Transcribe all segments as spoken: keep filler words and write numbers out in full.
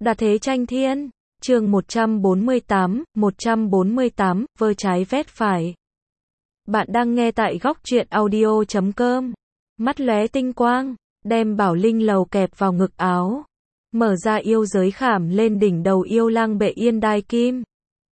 Đà thế tranh thiên, chương một trăm bốn mươi tám, một trăm bốn mươi tám, vơ trái vét phải. Bạn đang nghe tại góc truyện audio chấm com. Mắt lóe tinh quang, đem bảo linh lầu kẹp vào ngực áo. Mở ra yêu giới khảm lên đỉnh đầu yêu lang bệ yên đai kim.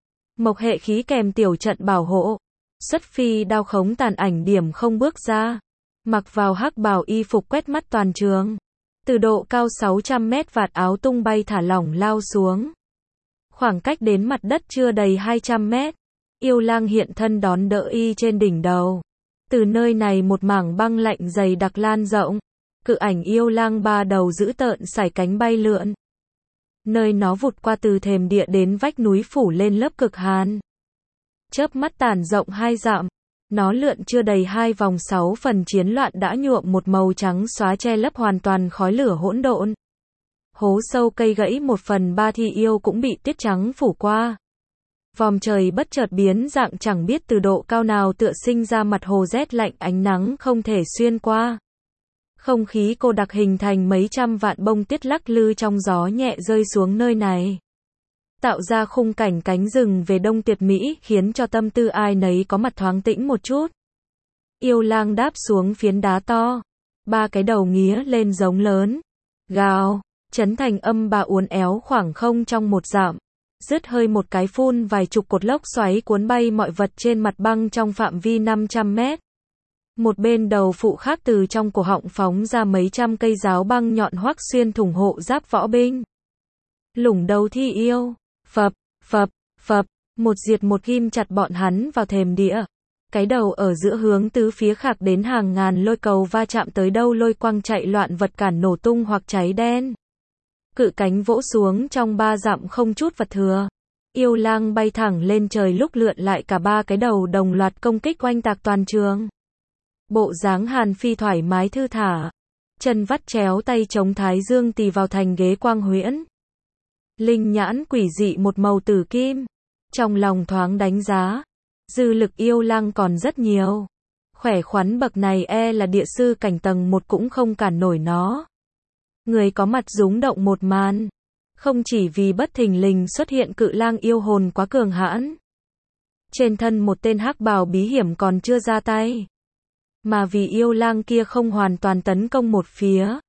Mộc hệ khí kèm tiểu trận bảo hộ. Xuất phi đao khống tàn ảnh điểm không bước ra. Mặc vào hắc bào y phục quét mắt toàn trường. Từ độ cao sáu trăm mét vạt áo tung bay thả lỏng lao xuống. Khoảng cách đến mặt đất chưa đầy hai trăm mét. Yêu lang hiện thân đón đỡ y trên đỉnh đầu. Từ nơi này một mảng băng lạnh dày đặc lan rộng. Cự ảnh yêu lang ba đầu dữ tợn sải cánh bay lượn. Nơi nó vụt qua từ thềm địa đến vách núi phủ lên lớp cực hàn. Chớp mắt tản rộng hai dặm. Nó lượn chưa đầy hai vòng sáu phần chiến loạn đã nhuộm một màu trắng xóa che lấp hoàn toàn khói lửa hỗn độn. Hố sâu cây gãy một phần ba thi yêu cũng bị tiết trắng phủ qua. Vòm trời bất chợt biến dạng chẳng biết từ độ cao nào tựa sinh ra mặt hồ rét lạnh ánh nắng không thể xuyên qua. Không khí cô đặc hình thành mấy trăm vạn bông tiết lắc lư trong gió nhẹ rơi xuống nơi này. Tạo ra khung cảnh cánh rừng về đông tuyệt mỹ khiến cho tâm tư ai nấy có mặt thoáng tĩnh một chút. Yêu lang đáp xuống phiến đá to. Ba cái đầu nghía lên giống lớn. Gào, chấn thành âm bà uốn éo khoảng không trong một dặm. Dứt hơi một cái phun vài chục cột lốc xoáy cuốn bay mọi vật trên mặt băng trong phạm vi năm trăm mét. Một bên đầu phụ khác từ trong cổ họng phóng ra mấy trăm cây giáo băng nhọn hoắc xuyên thủng hộ giáp võ binh. Lủng đầu thi yêu. Phập, phập, phập, một diệt một ghim chặt bọn hắn vào thềm địa. Cái đầu ở giữa hướng tứ phía khạc đến hàng ngàn lôi cầu va chạm tới đâu lôi quang chạy loạn vật cản nổ tung hoặc cháy đen. Cự cánh vỗ xuống trong ba dặm không chút vật thừa. Yêu lang bay thẳng lên trời lúc lượn lại cả ba cái đầu đồng loạt công kích oanh tạc toàn trường. Bộ dáng Hàn Phi thoải mái thư thả. Chân vắt chéo tay chống thái dương tì vào thành ghế quang huyễn. Linh nhãn quỷ dị một màu tử kim. Trong lòng thoáng đánh giá. Dư lực yêu lang còn rất nhiều. Khỏe khoắn bậc này e là địa sư cảnh tầng một cũng không cản nổi nó. Người có mặt rúng động một màn. Không chỉ vì bất thình lình xuất hiện cự lang yêu hồn quá cường hãn. Trên thân một tên hắc bào bí hiểm còn chưa ra tay. Mà vì yêu lang kia không hoàn toàn tấn công một phía.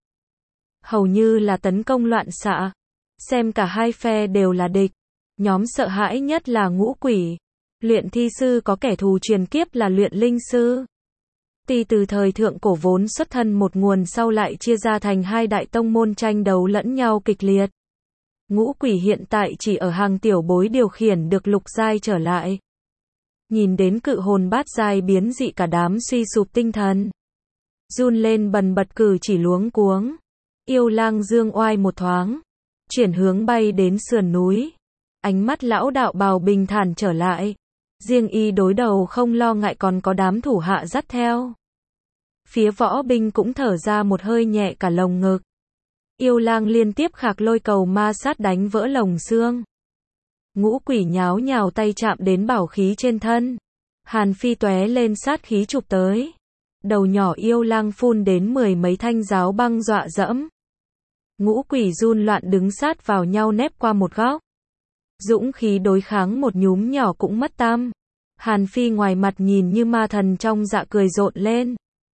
Hầu như là tấn công loạn xạ. Xem cả hai phe đều là địch. Nhóm sợ hãi nhất là ngũ quỷ. Luyện thi sư có kẻ thù truyền kiếp là luyện linh sư. Tuy từ thời thượng cổ vốn xuất thân một nguồn sau lại chia ra thành hai đại tông môn tranh đấu lẫn nhau kịch liệt. Ngũ quỷ hiện tại chỉ ở hàng tiểu bối điều khiển được lục giai trở lại. Nhìn đến cự hồn bát giai biến dị cả đám suy sụp tinh thần. Run lên bần bật cử chỉ luống cuống. Yêu lang dương oai một thoáng. Chuyển hướng bay đến sườn núi. Ánh mắt lão đạo bào bình thản trở lại. Riêng y đối đầu không lo ngại còn có đám thủ hạ dắt theo. Phía võ binh cũng thở ra một hơi nhẹ cả lồng ngực. Yêu lang liên tiếp khạc lôi cầu ma sát đánh vỡ lồng xương. Ngũ quỷ nháo nhào tay chạm đến bảo khí trên thân. Hàn Phi tóe lên sát khí chụp tới. Đầu nhỏ yêu lang phun đến mười mấy thanh giáo băng dọa dẫm. Ngũ quỷ run loạn đứng sát vào nhau nép qua một góc. Dũng khí đối kháng một nhúm nhỏ cũng mất tăm. Hàn Phi ngoài mặt nhìn như ma thần trong dạ cười rộn lên.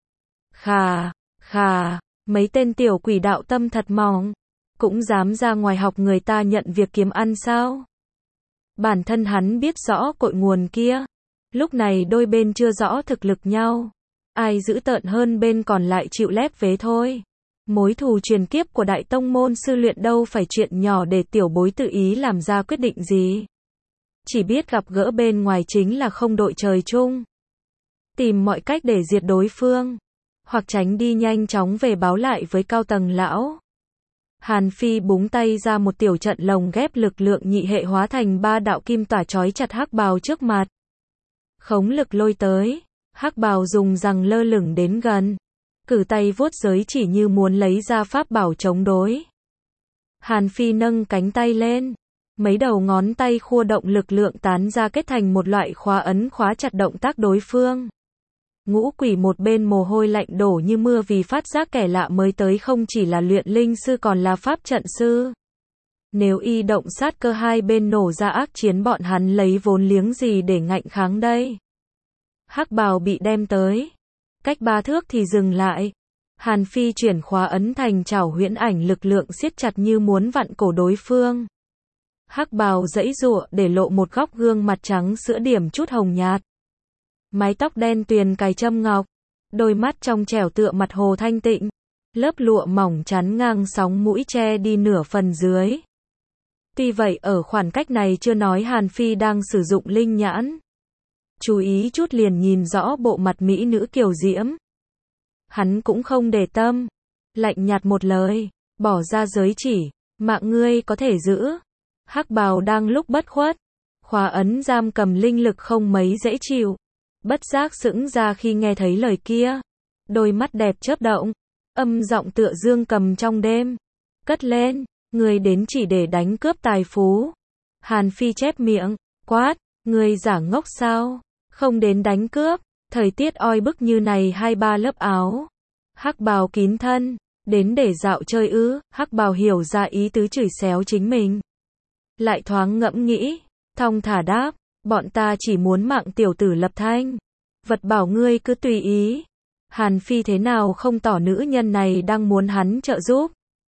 Khà, khà, mấy tên tiểu quỷ đạo tâm thật mỏng. Cũng dám ra ngoài học người ta nhận việc kiếm ăn sao? Bản thân hắn biết rõ cội nguồn kia. Lúc này đôi bên chưa rõ thực lực nhau. Ai dữ tợn hơn bên còn lại chịu lép vế thôi. Mối thù truyền kiếp của đại tông môn sư luyện đâu phải chuyện nhỏ để tiểu bối tự ý làm ra quyết định gì. Chỉ biết gặp gỡ bên ngoài chính là không đội trời chung. Tìm mọi cách để diệt đối phương. Hoặc tránh đi nhanh chóng về báo lại với cao tầng lão. Hàn Phi búng tay ra một tiểu trận lồng ghép lực lượng nhị hệ hóa thành ba đạo kim tỏa chói chặt hắc bào trước mặt. Khống lực lôi tới. Hắc bào dùng rằng lơ lửng đến gần. Cử tay vuốt giới chỉ như muốn lấy ra pháp bảo chống đối. Hàn Phi nâng cánh tay lên. Mấy đầu ngón tay khua động lực lượng tán ra kết thành một loại khóa ấn khóa chặt động tác đối phương. Ngũ quỷ một bên mồ hôi lạnh đổ như mưa vì phát giác kẻ lạ mới tới không chỉ là luyện linh sư còn là pháp trận sư. Nếu y động sát cơ hai bên nổ ra ác chiến bọn hắn lấy vốn liếng gì để ngạnh kháng đây? Hắc bào bị đem tới. Cách ba thước thì dừng lại. Hàn Phi chuyển khóa ấn thành chảo huyễn ảnh lực lượng siết chặt như muốn vặn cổ đối phương. Hắc bào giãy giụa để lộ một góc gương mặt trắng sữa điểm chút hồng nhạt. Mái tóc đen tuyền cài châm ngọc. Đôi mắt trong trẻo tựa mặt hồ thanh tịnh. Lớp lụa mỏng chắn ngang sóng mũi che đi nửa phần dưới. Tuy vậy ở khoảng cách này chưa nói Hàn Phi đang sử dụng linh nhãn. Chú ý chút liền nhìn rõ bộ mặt mỹ nữ kiều diễm. Hắn cũng không để tâm. Lạnh nhạt một lời. Bỏ ra giới chỉ. Mạng ngươi có thể giữ. Hắc bào đang lúc bất khuất. Khóa ấn giam cầm linh lực không mấy dễ chịu. Bất giác sững ra khi nghe thấy lời kia. Đôi mắt đẹp chớp động. Âm giọng tựa dương cầm trong đêm. Cất lên. Ngươi đến chỉ để đánh cướp tài phú. Hàn Phi chép miệng. Quát. Ngươi giả ngốc sao? Không đến đánh cướp. Thời tiết oi bức như này hai ba lớp áo. Hắc bào kín thân. Đến để dạo chơi ư? Hắc bào hiểu ra ý tứ chửi xéo chính mình. Lại thoáng ngẫm nghĩ. Thong thả đáp. Bọn ta chỉ muốn mạng tiểu tử Lập Thanh. Vật bảo ngươi cứ tùy ý. Hàn Phi thế nào không tỏ nữ nhân này đang muốn hắn trợ giúp.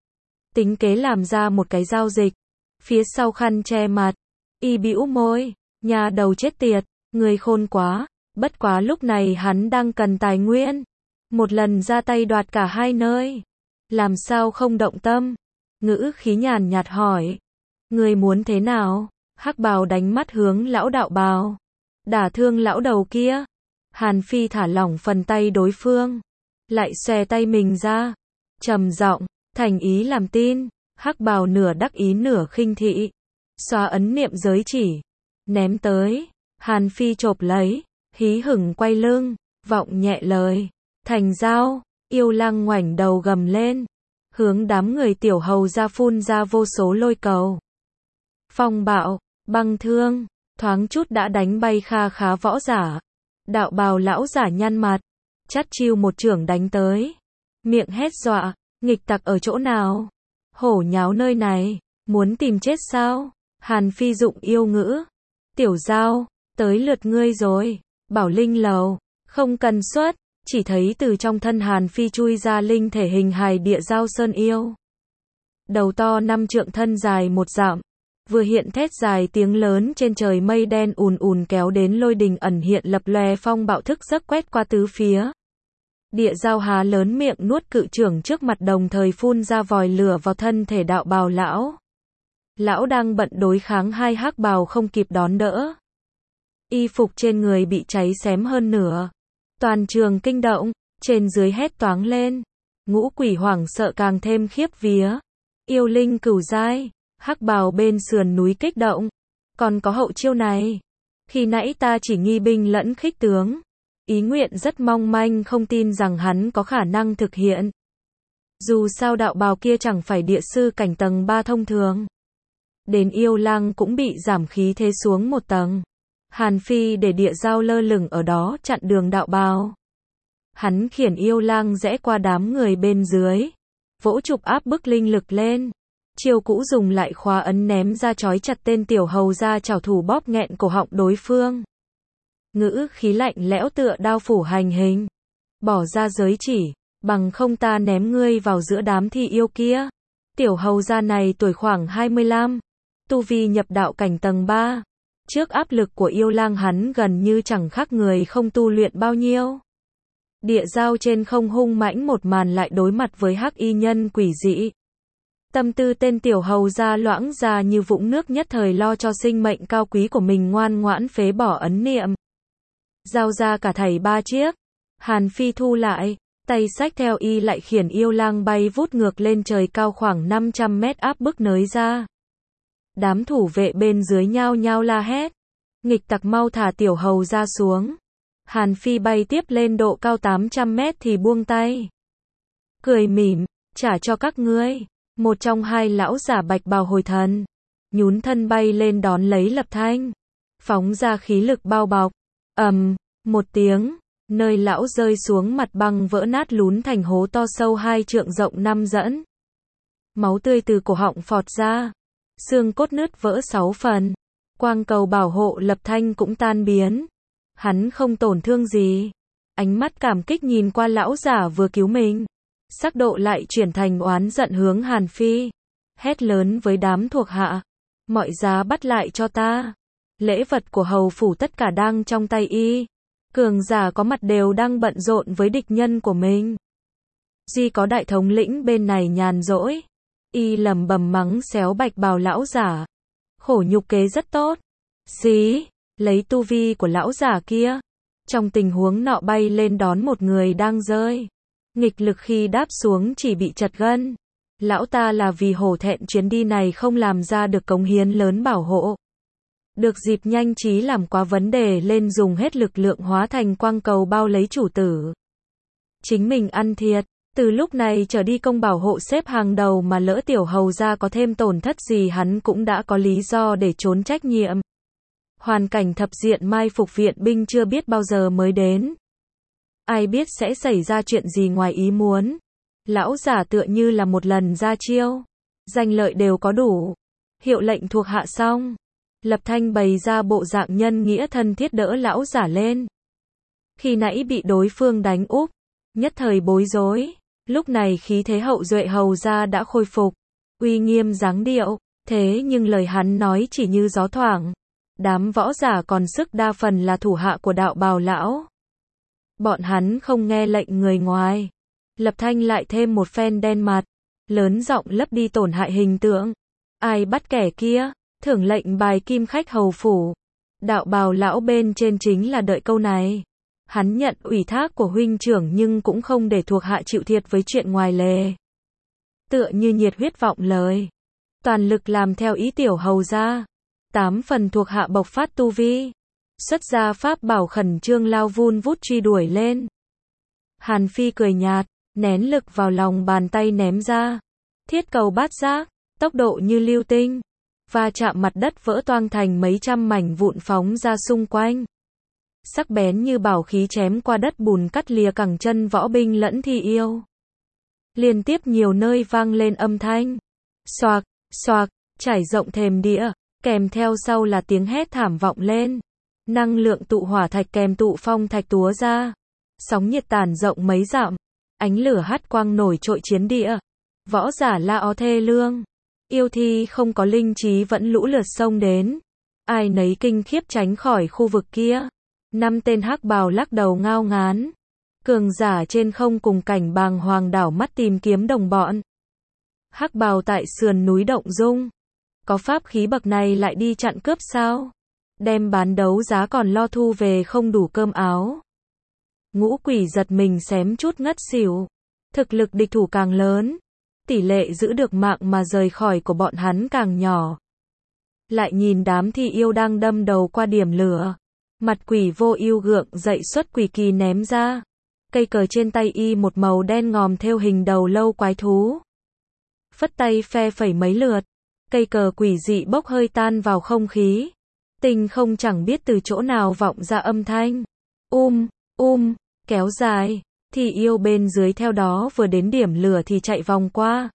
Tính kế làm ra một cái giao dịch. Phía sau khăn che mặt. Y bĩu môi. Nhà đầu chết tiệt. Người khôn quá. Bất quá lúc này hắn đang cần tài nguyên. Một lần ra tay đoạt cả hai nơi. Làm sao không động tâm. Ngữ khí nhàn nhạt hỏi. Người muốn thế nào? Hắc bào đánh mắt hướng lão đạo bào. Đả thương lão đầu kia. Hàn Phi thả lỏng phần tay đối phương. Lại xòe tay mình ra. Trầm giọng. Thành ý làm tin. Hắc bào nửa đắc ý nửa khinh thị. Xóa ấn niệm giới chỉ. Ném tới. Hàn Phi chộp lấy. Hí hửng quay lưng. Vọng nhẹ lời. Thành giao. Yêu Lăng ngoảnh đầu gầm lên. Hướng đám người tiểu hầu ra phun ra vô số lôi cầu. Phong bạo. Băng thương. Thoáng chút đã đánh bay kha khá võ giả. Đạo bào lão giả nhăn mặt. Chắt chiu một chưởng đánh tới. Miệng hét dọa. Nghịch tặc ở chỗ nào? Hổ nháo nơi này. Muốn tìm chết sao? Hàn Phi dụng yêu ngữ. Tiểu giao. Tới lượt ngươi rồi. Bảo linh lầu. Không cần xuất. Chỉ thấy từ trong thân Hàn Phi chui ra linh thể hình hài địa giao sơn yêu. Đầu to năm trượng thân dài một dặm. Vừa hiện thét dài tiếng lớn trên trời mây đen ùn ùn kéo đến lôi đình ẩn hiện lập lòe phong bạo thức giấc quét qua tứ phía. Địa giao há lớn miệng nuốt cự trưởng trước mặt đồng thời phun ra vòi lửa vào thân thể đạo bào lão. Lão đang bận đối kháng hai hắc bào không kịp đón đỡ. Y phục trên người bị cháy xém hơn nửa. Toàn trường kinh động, trên dưới hét toáng lên. Ngũ quỷ hoảng sợ càng thêm khiếp vía. Yêu linh cửu giai. Hắc bào bên sườn núi kích động. Còn có hậu chiêu này. Khi nãy ta chỉ nghi binh lẫn khích tướng. Ý nguyện rất mong manh không tin rằng hắn có khả năng thực hiện. Dù sao đạo bào kia chẳng phải địa sư cảnh tầng ba thông thường. Đến Yêu Lăng cũng bị giảm khí thế xuống một tầng. Hàn Phi để địa giao lơ lửng ở đó chặn đường đạo bào. Hắn khiển Yêu Lăng rẽ qua đám người bên dưới. Vỗ trục áp bức linh lực lên. Chiêu cũ dùng lại khóa ấn ném ra chói chặt tên tiểu hầu ra chảo thủ bóp nghẹn cổ họng đối phương. Ngữ khí lạnh lẽo tựa đao phủ hành hình. Bỏ ra giới chỉ, bằng không ta ném ngươi vào giữa đám thi yêu kia. Tiểu hầu gia này tuổi khoảng hai mươi lăm, tu vi nhập đạo cảnh tầng ba. Trước áp lực của Yêu Lang hắn gần như chẳng khác người không tu luyện bao nhiêu. Địa giao trên không hung mãnh một màn lại đối mặt với hắc y nhân quỷ dị. Tâm tư tên tiểu hầu gia loãng ra như vũng nước nhất thời lo cho sinh mệnh cao quý của mình ngoan ngoãn phế bỏ ấn niệm. Giao ra cả thảy ba chiếc. Hàn Phi thu lại, tay xách theo y lại khiển Yêu Lang bay vút ngược lên trời cao khoảng năm trăm mét áp bức nới ra. Đám thủ vệ bên dưới nhao nhao la hét. Nghịch tặc mau thả tiểu hầu ra xuống. Hàn Phi bay tiếp lên độ cao tám trăm mét thì buông tay. Cười mỉm, trả cho các ngươi. Một trong hai lão giả bạch bào hồi thần. Nhún thân bay lên đón lấy Lập Thanh. Phóng ra khí lực bao bọc. ầm, um, một tiếng. Nơi lão rơi xuống mặt băng vỡ nát lún thành hố to sâu hai trượng rộng năm dẫn. Máu tươi từ cổ họng phọt ra. xương cốt nứt vỡ sáu phần. Quang cầu bảo hộ Lập Thanh cũng tan biến. Hắn không tổn thương gì. Ánh mắt cảm kích nhìn qua lão giả vừa cứu mình. Sắc độ lại chuyển thành oán giận hướng Hàn Phi. Hét lớn với đám thuộc hạ. Mọi giá bắt lại cho ta. Lễ vật của hầu phủ tất cả đang trong tay y. Cường giả có mặt đều đang bận rộn với địch nhân của mình. Duy có đại thống lĩnh bên này nhàn rỗi. Y lầm bầm mắng xéo bạch bào lão giả. Khổ nhục kế rất tốt. Xí, lấy tu vi của lão giả kia. Trong tình huống nọ bay lên đón một người đang rơi. Nghịch lực khi đáp xuống chỉ bị chật gân. Lão ta là vì hổ thẹn chuyến đi này không làm ra được cống hiến lớn bảo hộ. Được dịp nhanh trí làm quá vấn đề lên dùng hết lực lượng hóa thành quang cầu bao lấy chủ tử. Chính mình ăn thiệt. Từ lúc này trở đi công bảo hộ xếp hàng đầu mà lỡ tiểu hầu ra có thêm tổn thất gì hắn cũng đã có lý do để trốn trách nhiệm. Hoàn cảnh thập diện mai phục viện binh chưa biết bao giờ mới đến. Ai biết sẽ xảy ra chuyện gì ngoài ý muốn. Lão giả tựa như là một lần ra chiêu. Danh lợi đều có đủ. Hiệu lệnh thuộc hạ xong. Lập Thanh bày ra bộ dạng nhân nghĩa thân thiết đỡ lão giả lên. Khi nãy bị đối phương đánh úp. Nhất thời bối rối. Lúc này khí thế hậu duệ hầu ra đã khôi phục. Uy nghiêm dáng điệu. Thế nhưng lời hắn nói chỉ như gió thoảng. Đám võ giả còn sức đa phần là thủ hạ của đạo bào lão. Bọn hắn không nghe lệnh người ngoài. Lập Thanh lại thêm một phen đen mặt. Lớn giọng lấp đi tổn hại hình tượng. Ai bắt kẻ kia? Thưởng lệnh bài kim khách hầu phủ. Đạo bào lão bên trên chính là đợi câu này. Hắn nhận ủy thác của huynh trưởng nhưng cũng không để thuộc hạ chịu thiệt với chuyện ngoài lề. Tựa như nhiệt huyết vọng lời. Toàn lực làm theo ý tiểu hầu ra. Tám phần thuộc hạ bộc phát tu vi. Xuất ra pháp bảo khẩn trương lao vun vút truy đuổi lên. Hàn Phi cười nhạt, nén lực vào lòng bàn tay ném ra. Thiết cầu bát giác, tốc độ như lưu tinh. Va chạm mặt đất vỡ toang thành mấy trăm mảnh vụn phóng ra xung quanh. Sắc bén như bảo khí chém qua đất bùn cắt lìa cẳng chân võ binh lẫn thi yêu. Liên tiếp nhiều nơi vang lên âm thanh. Xoạc, xoạc, trải rộng thềm địa, kèm theo sau là tiếng hét thảm vọng lên. Năng lượng tụ hỏa thạch kèm tụ phong thạch túa ra. Sóng nhiệt tản rộng mấy dặm. Ánh lửa hắt quang nổi trội chiến địa. Võ giả la ó thê lương. Yêu thi không có linh trí vẫn lũ lượt xông đến. Ai nấy kinh khiếp tránh khỏi khu vực kia. Năm tên hắc bào lắc đầu ngao ngán. Cường giả trên không cùng cảnh bàng hoàng đảo mắt tìm kiếm đồng bọn. Hắc bào tại sườn núi động dung. Có pháp khí bậc này lại đi chặn cướp sao? Đem bán đấu giá còn lo thu về không đủ cơm áo. Ngũ quỷ giật mình xém chút ngất xỉu. Thực lực địch thủ càng lớn. Tỷ lệ giữ được mạng mà rời khỏi của bọn hắn càng nhỏ. Lại nhìn đám thi yêu đang đâm đầu qua điểm lửa. Mặt quỷ vô ưu gượng dậy xuất quỷ kỳ ném ra. Cây cờ trên tay y một màu đen ngòm theo hình đầu lâu quái thú. Phất tay phe phẩy mấy lượt. Cây cờ quỷ dị bốc hơi tan vào không khí. Tình không chẳng biết từ chỗ nào vọng ra âm thanh. Um, um, kéo dài. Thi yêu bên dưới theo đó vừa đến điểm lửa thì chạy vòng qua.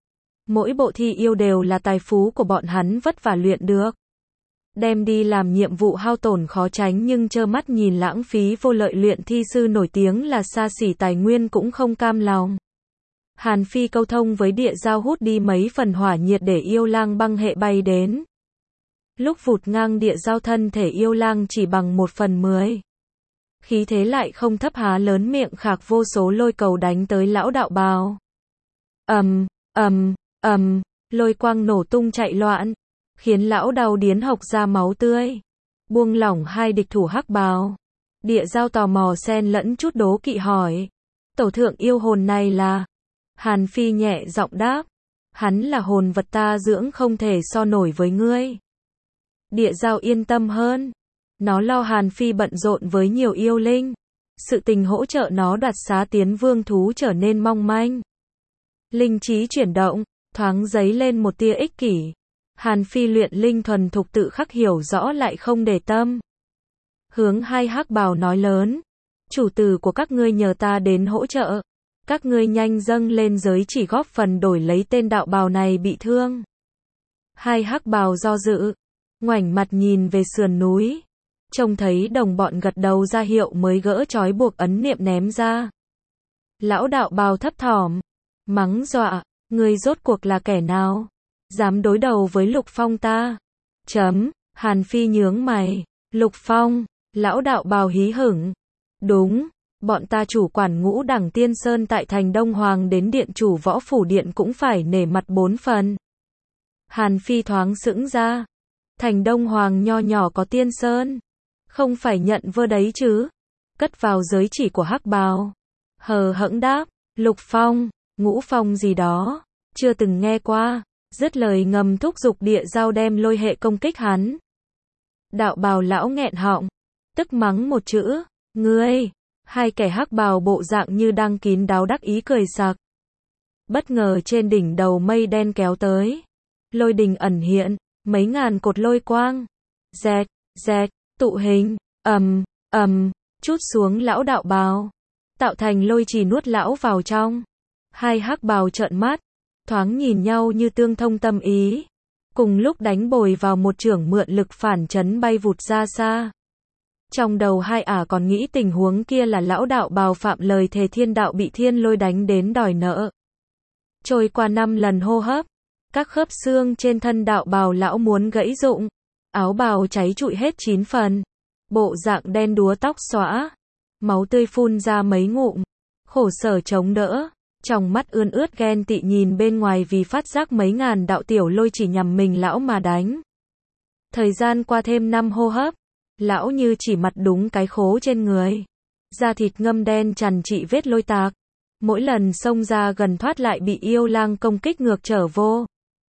Mỗi bộ thi yêu đều là tài phú của bọn hắn vất vả luyện được. Đem đi làm nhiệm vụ hao tổn khó tránh nhưng trơ mắt nhìn lãng phí vô lợi luyện thi sư nổi tiếng là xa xỉ tài nguyên cũng không cam lòng. Hàn Phi câu thông với địa giao hút đi mấy phần hỏa nhiệt để yêu lang băng hệ bay đến. Lúc vụt ngang địa giao thân thể yêu lang chỉ bằng một phần mười. Khí thế lại không thấp há lớn miệng khạc vô số lôi cầu đánh tới lão đạo bào. Ầm, ầm, ầm, lôi quang nổ tung chạy loạn, khiến lão đau điến hộc ra máu tươi. Buông lỏng hai địch thủ hắc bào. Địa giao tò mò xen lẫn chút đố kỵ hỏi. Tổ thượng yêu hồn này là? Hàn Phi nhẹ giọng đáp. Hắn là hồn vật ta dưỡng không thể so nổi với ngươi. Địa giao yên tâm hơn. Nó lo Hàn Phi bận rộn với nhiều yêu linh. Sự tình hỗ trợ nó đoạt xá tiến vương thú trở nên mong manh. Linh trí chuyển động, thoáng dấy lên một tia ích kỷ. Hàn Phi luyện linh thuần thục tự khắc hiểu rõ lại không để tâm. Hướng hai hắc bào nói lớn. Chủ tử của các ngươi nhờ ta đến hỗ trợ. Các ngươi nhanh dâng lên giới chỉ góp phần đổi lấy tên đạo bào này bị thương. Hai hắc bào do dự, ngoảnh mặt nhìn về sườn núi, trông thấy đồng bọn gật đầu ra hiệu mới gỡ trói buộc ấn niệm ném ra. Lão đạo bào thấp thỏm, mắng dọa, ngươi rốt cuộc là kẻ nào? Dám đối đầu với Lục Phong ta? Chấm, Hàn Phi nhướng mày, Lục Phong, lão đạo bào hí hửng. Đúng, bọn ta chủ quản ngũ đẳng tiên sơn tại thành Đông Hoàng đến điện chủ võ phủ điện cũng phải nể mặt bốn phần. Hàn Phi thoáng sững ra, thành Đông Hoàng nho nhỏ có tiên sơn, không phải nhận vơ đấy chứ? Cất vào giới chỉ của hắc bào. Hờ hững đáp, Lục Phong, Ngũ Phong gì đó, chưa từng nghe qua. Dứt lời ngầm thúc giục địa dao đem lôi hệ công kích hắn. Đạo bào lão nghẹn họng, tức mắng một chữ, ngươi. Hai kẻ hắc bào bộ dạng như đang kín đáo đắc ý cười sặc. Bất ngờ trên đỉnh đầu mây đen kéo tới, lôi đình ẩn hiện, mấy ngàn cột lôi quang, rẹt, rẹt, tụ hình, ầm, ầm, chút xuống lão đạo bào, tạo thành lôi trì nuốt lão vào trong. Hai hắc bào trợn mắt, thoáng nhìn nhau như tương thông tâm ý, cùng lúc đánh bồi vào một chưởng mượn lực phản chấn bay vụt ra xa. Trong đầu hai ả còn nghĩ tình huống kia là lão đạo bào phạm lời thề thiên đạo bị thiên lôi đánh đến đòi nợ. Trôi qua năm lần hô hấp, các khớp xương trên thân đạo bào lão muốn gãy rụng, áo bào cháy trụi hết chín phần, bộ dạng đen đúa tóc xõa, máu tươi phun ra mấy ngụm, khổ sở chống đỡ, trong mắt ươn ướt ghen tị nhìn bên ngoài vì phát giác mấy ngàn đạo tiểu lôi chỉ nhằm mình lão mà đánh. Thời gian qua thêm năm hô hấp, lão như chỉ mặt đúng cái khố trên người, da thịt ngâm đen chằn trị vết lôi tạc, mỗi lần xông ra gần thoát lại bị yêu lang công kích ngược trở vô.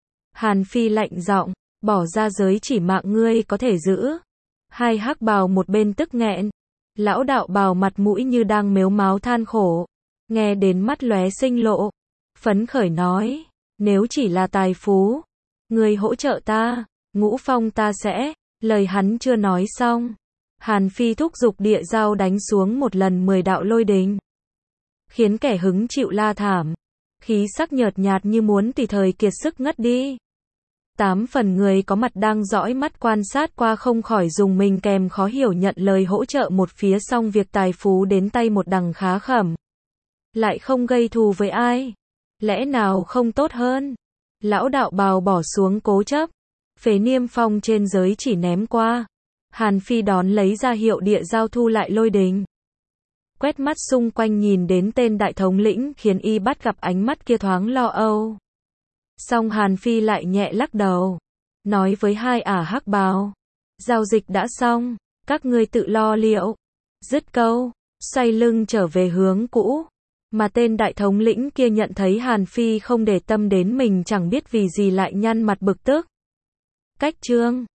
Hàn Phi lạnh giọng, bỏ ra giới chỉ mạng ngươi có thể giữ. Hai hắc bào một bên tức nghẹn, lão đạo bào mặt mũi như đang mếu máo than khổ, nghe đến mắt lóe sinh lộ, phấn khởi nói, nếu chỉ là tài phú, ngươi hỗ trợ ta, Ngũ Phong ta sẽ. Lời hắn chưa nói xong, Hàn Phi thúc giục địa dao đánh xuống một lần mười đạo lôi đình, khiến kẻ hứng chịu la thảm, khí sắc nhợt nhạt như muốn tùy thời kiệt sức ngất đi. Tám phần người có mặt đang dõi mắt quan sát qua không khỏi dùng mình kèm khó hiểu nhận lời hỗ trợ một phía, xong việc tài phú đến tay một đằng khá khẩm, lại không gây thù với ai, lẽ nào không tốt hơn? Lão đạo bào bỏ xuống cố chấp, phế niêm phong trên giới chỉ ném qua. Hàn Phi đón lấy ra hiệu địa giao thu lại lôi đình. Quét mắt xung quanh nhìn đến tên đại thống lĩnh khiến y bắt gặp ánh mắt kia thoáng lo âu. Xong Hàn Phi lại nhẹ lắc đầu, nói với hai ả hắc bào, giao dịch đã xong, các ngươi tự lo liệu. Dứt câu, xoay lưng trở về hướng cũ. Mà tên đại thống lĩnh kia nhận thấy Hàn Phi không để tâm đến mình, chẳng biết vì gì lại nhăn mặt bực tức. Cách chương